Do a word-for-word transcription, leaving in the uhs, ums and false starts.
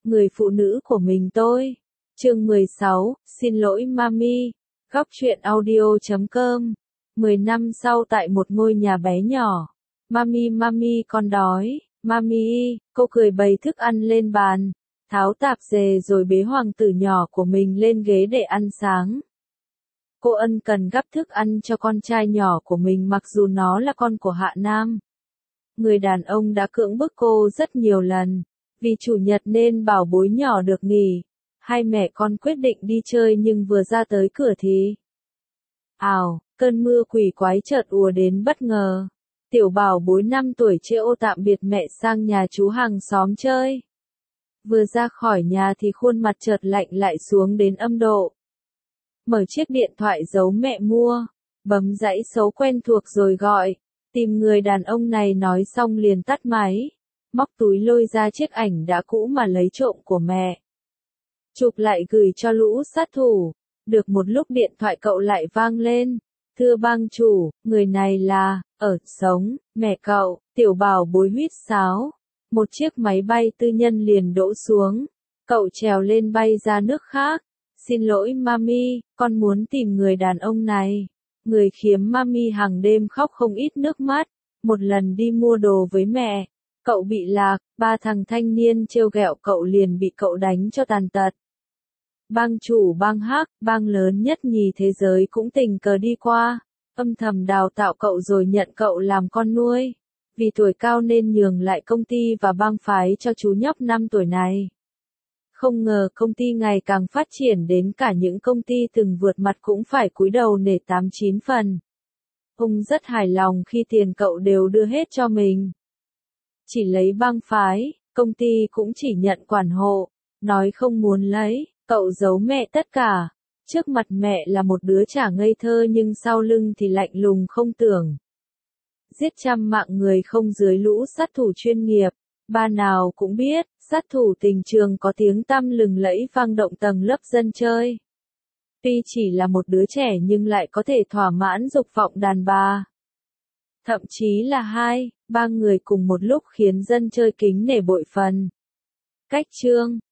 người phụ nữ của mình tôi. Chương mười sáu, xin lỗi Mami. Góc truyện audio chấm com. mười năm sau tại một ngôi nhà bé nhỏ. Mami Mami con đói. Mami, cô cười bày thức ăn lên bàn, tháo tạp dề rồi bế hoàng tử nhỏ của mình lên ghế để ăn sáng. Cô ân cần gắp thức ăn cho con trai nhỏ của mình mặc dù nó là con của Hạ Nam. Người đàn ông đã cưỡng bức cô rất nhiều lần, vì chủ nhật nên bảo bối nhỏ được nghỉ. Hai mẹ con quyết định đi chơi nhưng vừa ra tới cửa thì... Ào, cơn mưa quỷ quái chợt ùa đến bất ngờ. Tiểu bảo bối năm tuổi chê ô tạm biệt mẹ sang nhà chú hàng xóm chơi. Vừa ra khỏi nhà thì khuôn mặt chợt lạnh lại xuống đến âm độ. Mở chiếc điện thoại giấu mẹ mua, bấm dãy số quen thuộc rồi gọi, tìm người đàn ông này nói xong liền tắt máy, móc túi lôi ra chiếc ảnh đã cũ mà lấy trộm của mẹ. Chụp lại gửi cho lũ sát thủ, được một lúc điện thoại cậu lại vang lên. Thưa bang chủ, người này là, ở, sống, mẹ cậu, tiểu bảo bối huýt sáo. Một chiếc máy bay tư nhân liền đỗ xuống. Cậu trèo lên bay ra nước khác. Xin lỗi Mami, con muốn tìm người đàn ông này. Người khiếm Mami hàng đêm khóc không ít nước mắt. Một lần đi mua đồ với mẹ, cậu bị lạc, ba thằng thanh niên trêu ghẹo cậu liền bị cậu đánh cho tàn tật. Bang chủ bang Hắc, bang lớn nhất nhì thế giới cũng tình cờ đi qua, âm thầm đào tạo cậu rồi nhận cậu làm con nuôi. Vì tuổi cao nên nhường lại công ty và bang phái cho chú nhóc năm tuổi này. Không ngờ công ty ngày càng phát triển đến cả những công ty từng vượt mặt cũng phải cúi đầu nể tám chín phần. Ông rất hài lòng khi tiền cậu đều đưa hết cho mình. Chỉ lấy bang phái, công ty cũng chỉ nhận quản hộ, nói không muốn lấy. Cậu giấu mẹ tất cả, trước mặt mẹ là một đứa trẻ ngây thơ nhưng sau lưng thì lạnh lùng không tưởng. Giết trăm mạng người không dưới lũ sát thủ chuyên nghiệp, ba nào cũng biết, sát thủ tình trường có tiếng tăm lừng lẫy vang động tầng lớp dân chơi. Tuy chỉ là một đứa trẻ nhưng lại có thể thỏa mãn dục vọng đàn bà. Thậm chí là hai, ba người cùng một lúc khiến dân chơi kính nể bội phần. Cách chương